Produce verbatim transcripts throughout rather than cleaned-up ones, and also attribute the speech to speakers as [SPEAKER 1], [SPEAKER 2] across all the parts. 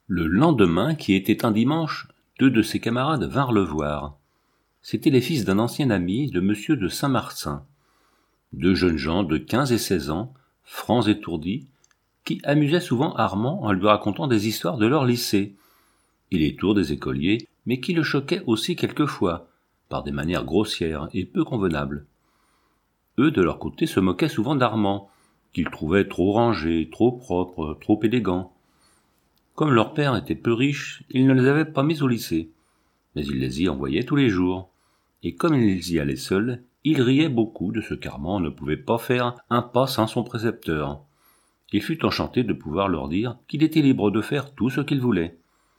[SPEAKER 1] Le lendemain, qui était un dimanche, deux de ses camarades vinrent le voir. C'étaient les fils d'un ancien ami de monsieur de Saint-Marsin. Deux jeunes gens de quinze et seize ans, francs étourdis, qui amusaient souvent Armand en lui racontant des histoires de leur lycée, et les tours des écoliers, mais qui le choquaient aussi quelquefois, par des manières grossières et peu convenables. Eux, de leur côté, se moquaient souvent d'Armand, qu'ils trouvaient trop rangé, trop propre, trop élégant. Comme leur père était peu riche, il ne les avait pas mis au lycée, mais il les y envoyait tous les jours, et comme ils y allaient seuls, il riait beaucoup de ce qu'Armand ne pouvait pas faire un pas sans son précepteur. Il fut enchanté de pouvoir leur dire qu'il était libre de faire tout ce qu'il voulait.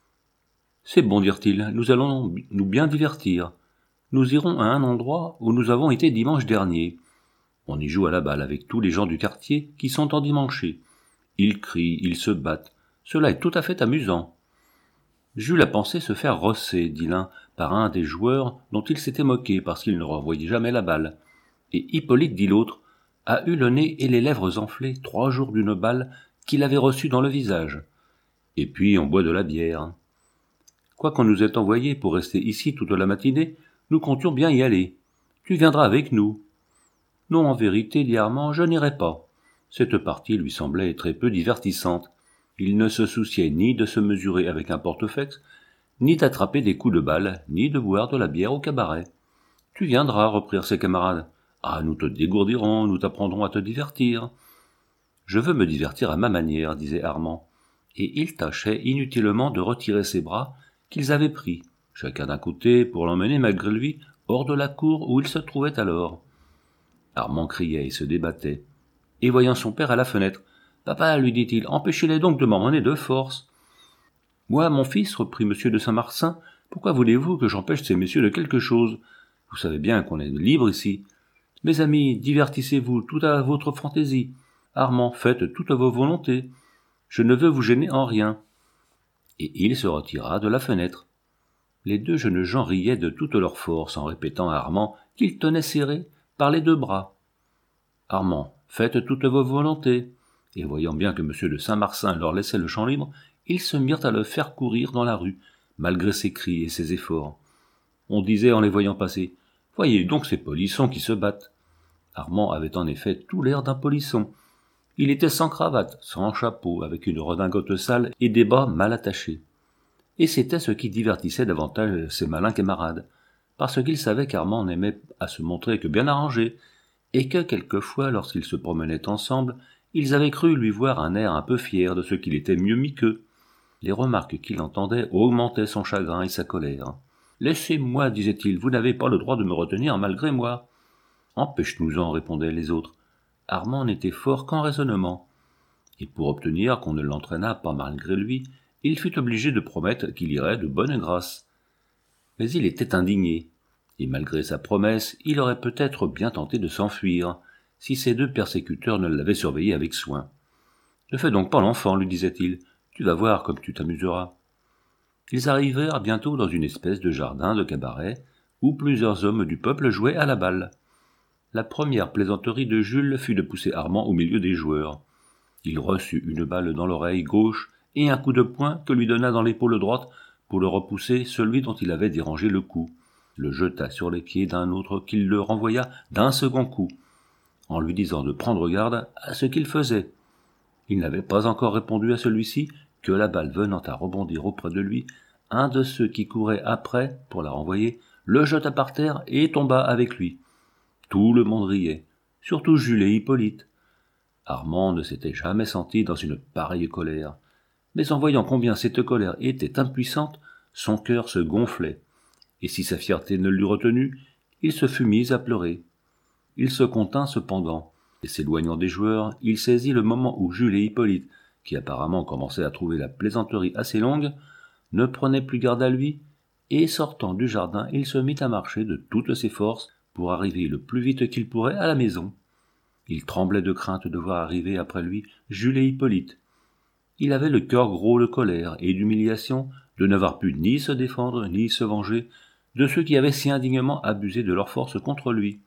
[SPEAKER 1] « C'est bon, dirent-ils, nous allons nous bien divertir. Nous irons à un endroit où nous avons été dimanche dernier. On y joue à la balle avec tous les gens du quartier qui sont endimanchés. Ils crient, ils se battent. Cela est tout à fait amusant. » Jules a pensé se faire rosser, dit l'un, par un des joueurs dont il s'était moqué parce qu'il ne renvoyait jamais la balle. Et Hippolyte, dit l'autre, a eu le nez et les lèvres enflées trois jours d'une balle qu'il avait reçue dans le visage. Et puis on boit de la bière. Quoiqu'on nous ait envoyés pour rester ici toute la matinée, nous comptions bien y aller. Tu viendras avec nous. Non, en vérité, dit Armand, je n'irai pas. Cette partie lui semblait très peu divertissante. Il ne se souciait ni de se mesurer avec un portefaix, ni d'attraper des coups de balle, ni de boire de la bière au cabaret. Tu viendras, reprirent ses camarades. Ah, nous te dégourdirons, nous t'apprendrons à te divertir. Je veux me divertir à ma manière, disait Armand, et il tâchait inutilement de retirer ses bras qu'ils avaient pris, chacun d'un côté, pour l'emmener malgré lui hors de la cour où il se trouvait alors. Armand criait et se débattait, et voyant son père à la fenêtre, « Papa, lui dit-il, empêchez-les donc de m'emmener de force. »« Moi, mon fils, reprit monsieur de Saint-Marsin, pourquoi voulez-vous que j'empêche ces messieurs de quelque chose? Vous savez bien qu'on est libre ici. Mes amis, divertissez-vous tout à votre fantaisie. Armand, faites toutes vos volontés. Je ne veux vous gêner en rien. » Et il se retira de la fenêtre. Les deux jeunes gens riaient de toute leur force en répétant à Armand qu'il tenait serré par les deux bras. « Armand, faites toutes vos volontés. » Et voyant bien que monsieur de Saint-Marsin leur laissait le champ libre, ils se mirent à le faire courir dans la rue, malgré ses cris et ses efforts. On disait en les voyant passer, « Voyez donc ces polissons qui se battent. » Armand avait en effet tout l'air d'un polisson. Il était sans cravate, sans chapeau, avec une redingote sale et des bas mal attachés. Et c'était ce qui divertissait davantage ses malins camarades, parce qu'ils savaient qu'Armand n'aimait à se montrer que bien arrangé, et que quelquefois, lorsqu'ils se promenaient ensemble, ils avaient cru lui voir un air un peu fier de ce qu'il était mieux mis qu'eux. Les remarques qu'il entendait augmentaient son chagrin et sa colère. « Laissez-moi, disait-il, vous n'avez pas le droit de me retenir malgré moi. »« Empêche-nous-en, répondaient les autres. Armand n'était fort qu'en raisonnement. Et pour obtenir qu'on ne l'entraînât pas malgré lui, il fut obligé de promettre qu'il irait de bonne grâce. Mais il était indigné, et malgré sa promesse, il aurait peut-être bien tenté de s'enfuir, si ses deux persécuteurs ne l'avaient surveillé avec soin. « Ne fais donc pas l'enfant, lui disait-il, tu vas voir comme tu t'amuseras. » Ils arrivèrent bientôt dans une espèce de jardin de cabaret, où plusieurs hommes du peuple jouaient à la balle. La première plaisanterie de Jules fut de pousser Armand au milieu des joueurs. Il reçut une balle dans l'oreille gauche et un coup de poing que lui donna dans l'épaule droite pour le repousser celui dont il avait dérangé le coup, le jeta sur les pieds d'un autre qui le renvoya d'un second coup, en lui disant de prendre garde à ce qu'il faisait. Il n'avait pas encore répondu à celui-ci que la balle venant à rebondir auprès de lui, un de ceux qui couraient après pour la renvoyer le jeta par terre et tomba avec lui. Tout le monde riait, surtout Jules et Hippolyte. Armand ne s'était jamais senti dans une pareille colère, mais en voyant combien cette colère était impuissante, son cœur se gonflait, et si sa fierté ne l'eût retenu, il se fût mis à pleurer. Il se contint cependant, et s'éloignant des joueurs, il saisit le moment où Jules et Hippolyte, qui apparemment commençaient à trouver la plaisanterie assez longue, ne prenaient plus garde à lui, et sortant du jardin, il se mit à marcher de toutes ses forces pour arriver le plus vite qu'il pourrait à la maison. Il tremblait de crainte de voir arriver après lui Jules et Hippolyte. Il avait le cœur gros de colère et d'humiliation de n'avoir pu ni se défendre ni se venger de ceux qui avaient si indignement abusé de leur force contre lui.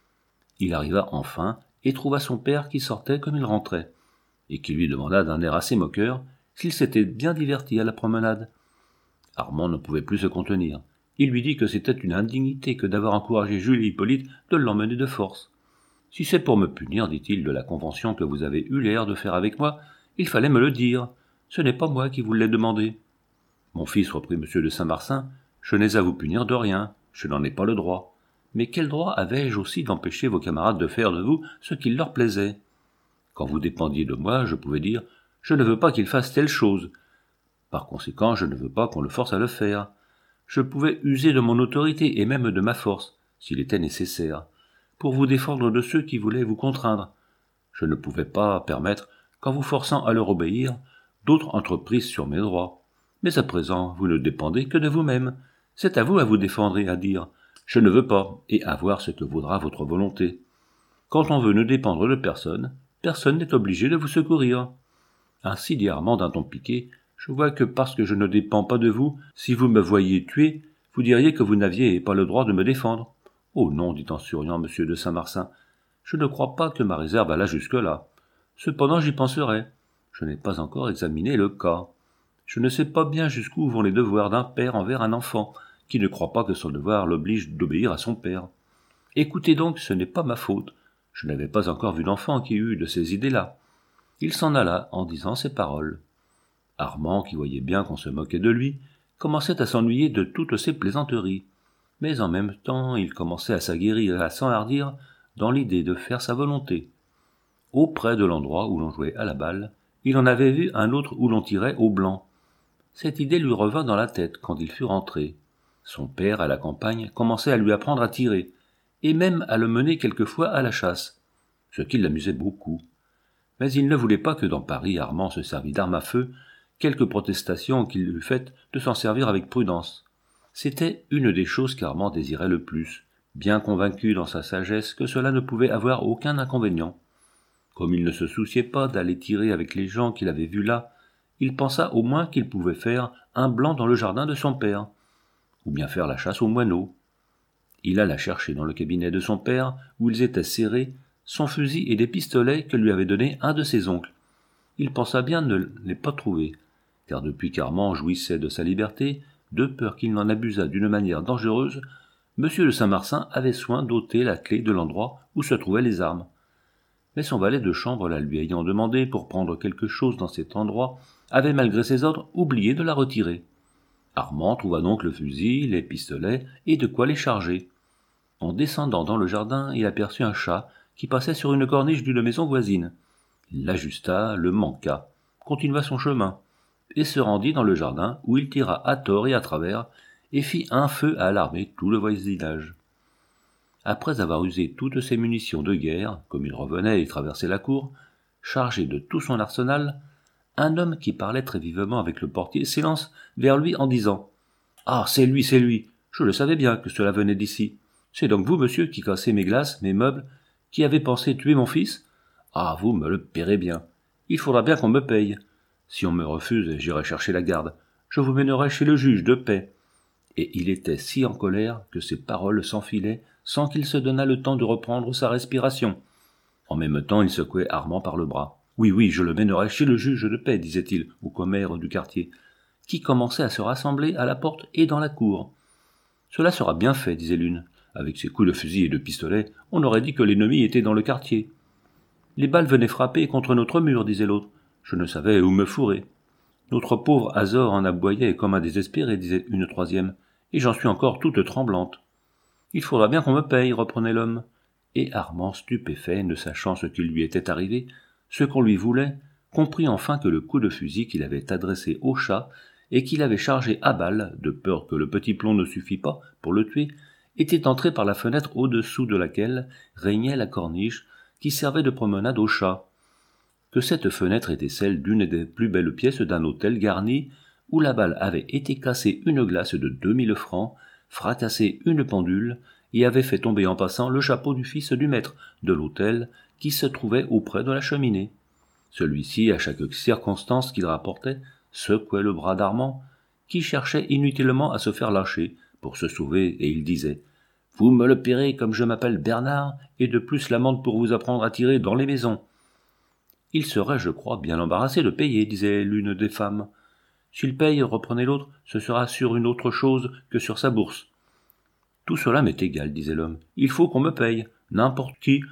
[SPEAKER 1] Il arriva enfin et trouva son père qui sortait comme il rentrait, et qui lui demanda d'un air assez moqueur s'il s'était bien diverti à la promenade. Armand ne pouvait plus se contenir. Il lui dit que c'était une indignité que d'avoir encouragé Jules et Hippolyte de l'emmener de force. « Si c'est pour me punir, dit-il, de la convention que vous avez eu l'air de faire avec moi, il fallait me le dire. Ce n'est pas moi qui vous l'ai demandé. »« Mon fils, reprit M. de Saint-Marsin, je n'ai à vous punir de rien, je n'en ai pas le droit. Mais quel droit avais-je aussi d'empêcher vos camarades de faire de vous ce qu'il leur plaisait ? Quand vous dépendiez de moi, je pouvais dire « Je ne veux pas qu'il fasse telle chose. Par conséquent, je ne veux pas qu'on le force à le faire. » Je pouvais user de mon autorité et même de ma force, s'il était nécessaire, pour vous défendre de ceux qui voulaient vous contraindre. Je ne pouvais pas permettre, qu'en vous forçant à leur obéir, d'autres entreprisent sur mes droits. Mais à présent, vous ne dépendez que de vous-même. C'est à vous à vous défendre et à dire « Je ne veux pas » et à voir ce que voudra votre volonté. Quand on veut ne dépendre de personne, personne n'est obligé de vous secourir. Ainsi, dit Armand d'un ton piqué, je vois que parce que je ne dépends pas de vous, si vous me voyiez tuer, vous diriez que vous n'aviez pas le droit de me défendre. Oh non, dit en souriant M. de Saint-Marsin, je ne crois pas que ma réserve allât jusque-là. Cependant, j'y penserai. Je n'ai pas encore examiné le cas. Je ne sais pas bien jusqu'où vont les devoirs d'un père envers un enfant, qui ne croit pas que son devoir l'oblige d'obéir à son père. Écoutez donc, ce n'est pas ma faute. Je n'avais pas encore vu d'enfant qui eût de ces idées-là. Il s'en alla en disant ces paroles. Armand, qui voyait bien qu'on se moquait de lui, commençait à s'ennuyer de toutes ces plaisanteries. Mais en même temps, il commençait à s'aguerrir et à s'enhardir dans l'idée de faire sa volonté. Auprès de l'endroit où l'on jouait à la balle, il en avait vu un autre où l'on tirait au blanc. Cette idée lui revint dans la tête quand il fut rentré. Son père, à la campagne, commençait à lui apprendre à tirer, et même à le mener quelquefois à la chasse, ce qui l'amusait beaucoup. Mais il ne voulait pas que dans Paris Armand se servît d'armes à feu, quelques protestations qu'il eût faites de s'en servir avec prudence. C'était une des choses qu'Armand désirait le plus, bien convaincu dans sa sagesse que cela ne pouvait avoir aucun inconvénient. Comme il ne se souciait pas d'aller tirer avec les gens qu'il avait vus là, il pensa au moins qu'il pouvait faire un blanc dans le jardin de son père, ou bien faire la chasse aux moineaux. Il alla chercher dans le cabinet de son père, où ils étaient serrés, son fusil et des pistolets que lui avait donnés un de ses oncles. Il pensa bien ne les pas trouver, car depuis qu'Armand jouissait de sa liberté, de peur qu'il n'en abusât d'une manière dangereuse, M. de Saint-Marsin avait soin d'ôter la clé de l'endroit où se trouvaient les armes. Mais son valet de chambre, la lui ayant demandé pour prendre quelque chose dans cet endroit, avait malgré ses ordres oublié de la retirer. Armand trouva donc le fusil, les pistolets et de quoi les charger. En descendant dans le jardin, il aperçut un chat qui passait sur une corniche d'une maison voisine. Il l'ajusta, le manqua, continua son chemin, et se rendit dans le jardin où il tira à tort et à travers, et fit un feu à alarmer tout le voisinage. Après avoir usé toutes ses munitions de guerre, comme il revenait et traversait la cour, chargé de tout son arsenal, un homme qui parlait très vivement avec le portier s'élance vers lui en disant « Ah, c'est lui, c'est lui, je le savais bien que cela venait d'ici. C'est donc vous, monsieur, qui cassez mes glaces, mes meubles, qui avez pensé tuer mon fils ? Ah, vous me le paierez bien. Il faudra bien qu'on me paye. Si on me refuse, j'irai chercher la garde. Je vous mènerai chez le juge de paix. » Et il était si en colère que ses paroles s'enfilaient sans qu'il se donnât le temps de reprendre sa respiration. En même temps, il secouait Armand par le bras. « Oui, oui, je le mènerai chez le juge de paix, disait-il aux commères du quartier, qui commençaient à se rassembler à la porte et dans la cour. Cela sera bien fait, disait l'une. Avec ses coups de fusil et de pistolet, on aurait dit que l'ennemi était dans le quartier. Les balles venaient frapper contre notre mur, disait l'autre. Je ne savais où me fourrer. Notre pauvre Azor en aboyait comme un désespéré, disait une troisième, et j'en suis encore toute tremblante. Il faudra bien qu'on me paye, reprenait l'homme. Et Armand, stupéfait, ne sachant ce qui lui était arrivé, ce qu'on lui voulait, comprit enfin que le coup de fusil qu'il avait adressé au chat et qu'il avait chargé à balle, de peur que le petit plomb ne suffît pas pour le tuer, était entré par la fenêtre au-dessous de laquelle régnait la corniche qui servait de promenade au chat. Que cette fenêtre était celle d'une des plus belles pièces d'un hôtel garni où la balle avait été cassée une glace de deux mille francs, fracassé une pendule et avait fait tomber en passant le chapeau du fils du maître de l'hôtel qui se trouvait auprès de la cheminée. Celui-ci, à chaque circonstance qu'il rapportait, secouait le bras d'Armand, qui cherchait inutilement à se faire lâcher pour se sauver, et il disait « Vous me le paierez comme je m'appelle Bernard, et de plus l'amende pour vous apprendre à tirer dans les maisons. » Il serait, je crois, bien embarrassé de payer, disait l'une des femmes. S'il paye, reprenait l'autre, ce sera sur une autre chose que sur sa bourse. Tout cela m'est égal, disait l'homme. Il faut qu'on me paye, n'importe qui.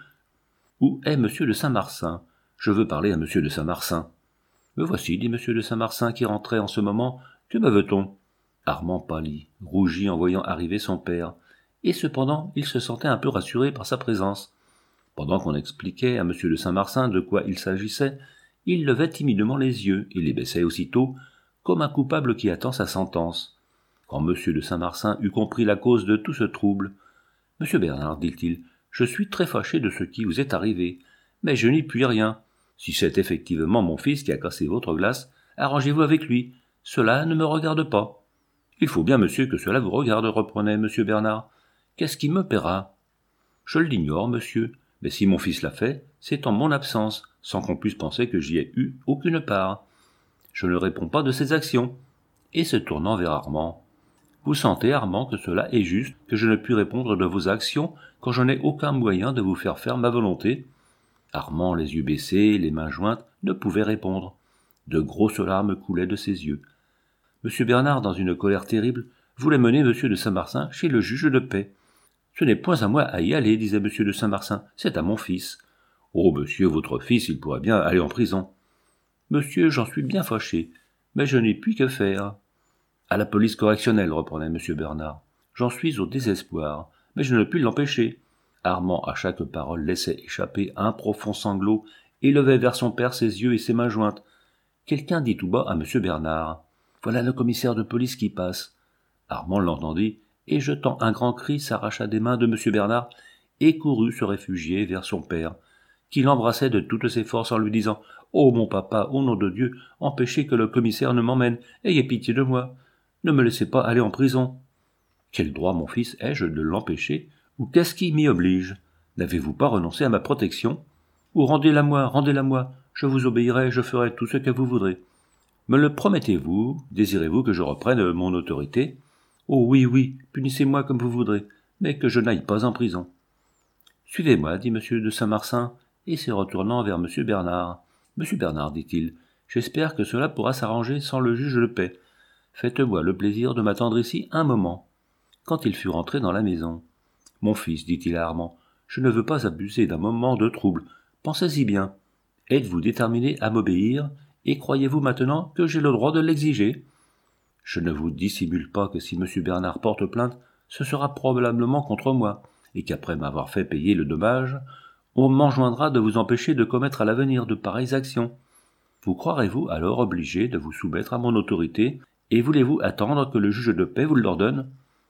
[SPEAKER 1] Où est monsieur de Saint-Marsin? Je veux parler à monsieur de Saint-Marsin. Me voici, dit monsieur de Saint-Marsin, qui rentrait en ce moment. Que me veut-on? Armand pâlit, rougit en voyant arriver son père, et cependant il se sentait un peu rassuré par sa présence. Pendant qu'on expliquait à monsieur de Saint-Marsin de quoi il s'agissait, il levait timidement les yeux et les baissait aussitôt, comme un coupable qui attend sa sentence. Quand monsieur de Saint-Marsin eut compris la cause de tout ce trouble, « Monsieur Bernard, dit-il, je suis très fâché de ce qui vous est arrivé, mais je n'y puis rien. Si c'est effectivement mon fils qui a cassé votre glace, arrangez-vous avec lui, cela ne me regarde pas. » « Il faut bien, monsieur, que cela vous regarde, reprenait monsieur Bernard. Qu'est-ce qui me paiera? Je l'ignore, monsieur, mais si mon fils l'a fait, c'est en mon absence, sans qu'on puisse penser que j'y ai eu aucune part. Je ne réponds pas de ses actions. » Et se tournant vers Armand. « Vous sentez, Armand, que cela est juste, que je ne puis répondre de vos actions quand je n'ai aucun moyen de vous faire faire ma volonté? » Armand, les yeux baissés, les mains jointes, ne pouvait répondre. De grosses larmes coulaient de ses yeux. Monsieur Bernard, dans une colère terrible, voulait mener monsieur de Saint-Marsin chez le juge de paix. « Ce n'est point à moi à y aller, disait monsieur de Saint-Marsin, c'est à mon fils. »« Oh, monsieur, votre fils, il pourrait bien aller en prison. »« Monsieur, j'en suis bien fâché, mais je n'ai puis que faire. »« À la police correctionnelle, reprenait monsieur Bernard. J'en suis au désespoir, mais je ne puis l'empêcher. » Armand, à chaque parole, laissait échapper un profond sanglot et levait vers son père ses yeux et ses mains jointes. Quelqu'un dit tout bas à monsieur Bernard. « Voilà le commissaire de police qui passe. » Armand l'entendit, et jetant un grand cri, s'arracha des mains de monsieur Bernard et courut se réfugier vers son père, qui l'embrassait de toutes ses forces en lui disant « Oh, mon papa, au nom de Dieu, empêchez que le commissaire ne m'emmène, ayez pitié de moi, ne me laissez pas aller en prison. »« Quel droit, mon fils, ai-je de l'empêcher, ou qu'est-ce qui m'y oblige? N'avez-vous pas renoncé à ma protection? Ou rendez-la-moi, rendez-la-moi, je vous obéirai, je ferai tout ce que vous voudrez. Me le promettez-vous? Désirez-vous que je reprenne mon autorité? Oh oui, oui, punissez-moi comme vous voudrez, mais que je n'aille pas en prison. »« Suivez-moi, dit monsieur de Saint-Marsin, et se retournant vers monsieur Bernard. « Monsieur Bernard, dit-il, j'espère que cela pourra s'arranger sans le juge de paix. Faites-moi le plaisir de m'attendre ici un moment. » Quand il fut rentré dans la maison. « Mon fils, dit-il à Armand, je ne veux pas abuser d'un moment de trouble. Pensez-y bien. Êtes-vous déterminé à m'obéir, et croyez-vous maintenant que j'ai le droit de l'exiger? Je ne vous dissimule pas que si M. Bernard porte plainte, ce sera probablement contre moi, et qu'après m'avoir fait payer le dommage, on m'enjoindra de vous empêcher de commettre à l'avenir de pareilles actions. Vous croirez-vous alors obligé de vous soumettre à mon autorité, et voulez-vous attendre que le juge de paix vous l'ordonne? »«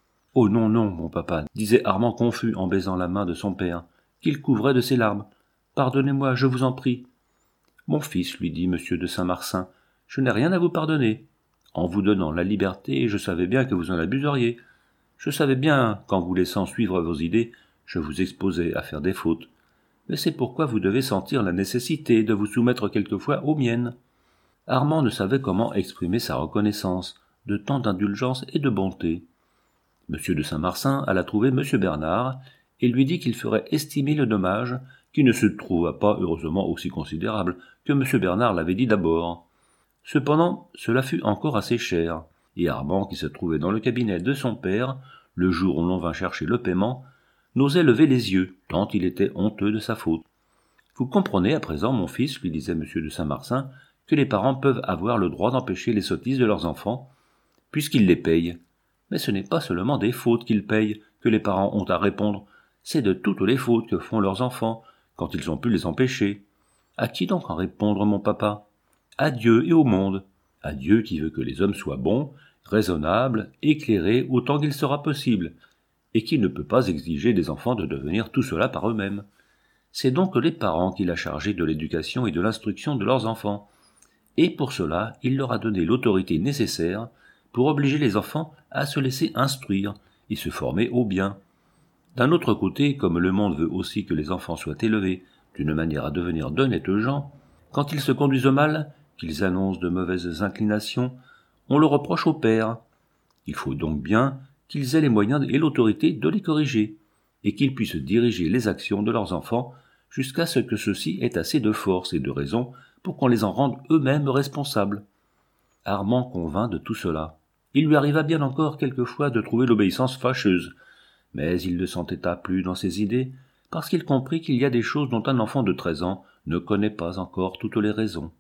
[SPEAKER 1] Oh non, non, mon papa, disait Armand confus en baisant la main de son père, qu'il couvrait de ses larmes. Pardonnez-moi, je vous en prie. »« Mon fils, lui dit M. de Saint-Marsin, je n'ai rien à vous pardonner. En vous donnant la liberté, je savais bien que vous en abuseriez. Je savais bien qu'en vous laissant suivre vos idées, je vous exposais à faire des fautes. Mais c'est pourquoi vous devez sentir la nécessité de vous soumettre quelquefois aux miennes. » Armand ne savait comment exprimer sa reconnaissance de tant d'indulgence et de bonté. M. de Saint-Marsin alla trouver M. Bernard et lui dit qu'il ferait estimer le dommage, qui ne se trouva pas heureusement aussi considérable que M. Bernard l'avait dit d'abord. Cependant, cela fut encore assez cher, et Armand, qui se trouvait dans le cabinet de son père, le jour où l'on vint chercher le paiement, n'osait lever les yeux, tant il était honteux de sa faute. « Vous comprenez à présent, mon fils, lui disait M. de Saint-Marsin, que les parents peuvent avoir le droit d'empêcher les sottises de leurs enfants, puisqu'ils les payent. Mais ce n'est pas seulement des fautes qu'ils payent que les parents ont à répondre, c'est de toutes les fautes que font leurs enfants, quand ils ont pu les empêcher. À qui donc en répondre, mon papa? À Dieu et au monde. À Dieu qui veut que les hommes soient bons, raisonnables, éclairés autant qu'il sera possible, et qui ne peut pas exiger des enfants de devenir tout cela par eux-mêmes. C'est donc les parents qu'il a chargés de l'éducation et de l'instruction de leurs enfants, et pour cela il leur a donné l'autorité nécessaire pour obliger les enfants à se laisser instruire et se former au bien. D'un autre côté, comme le monde veut aussi que les enfants soient élevés d'une manière à devenir d'honnêtes gens, quand ils se conduisent mal, qu'ils annoncent de mauvaises inclinations, on le reproche aux pères. Il faut donc bien qu'ils aient les moyens et l'autorité de les corriger, et qu'ils puissent diriger les actions de leurs enfants jusqu'à ce que ceux-ci aient assez de force et de raison pour qu'on les en rende eux-mêmes responsables. Armand convint de tout cela. Il lui arriva bien encore quelquefois de trouver l'obéissance fâcheuse, mais il ne s'entêta plus dans ses idées, parce qu'il comprit qu'il y a des choses dont un enfant de treize ans ne connaît pas encore toutes les raisons.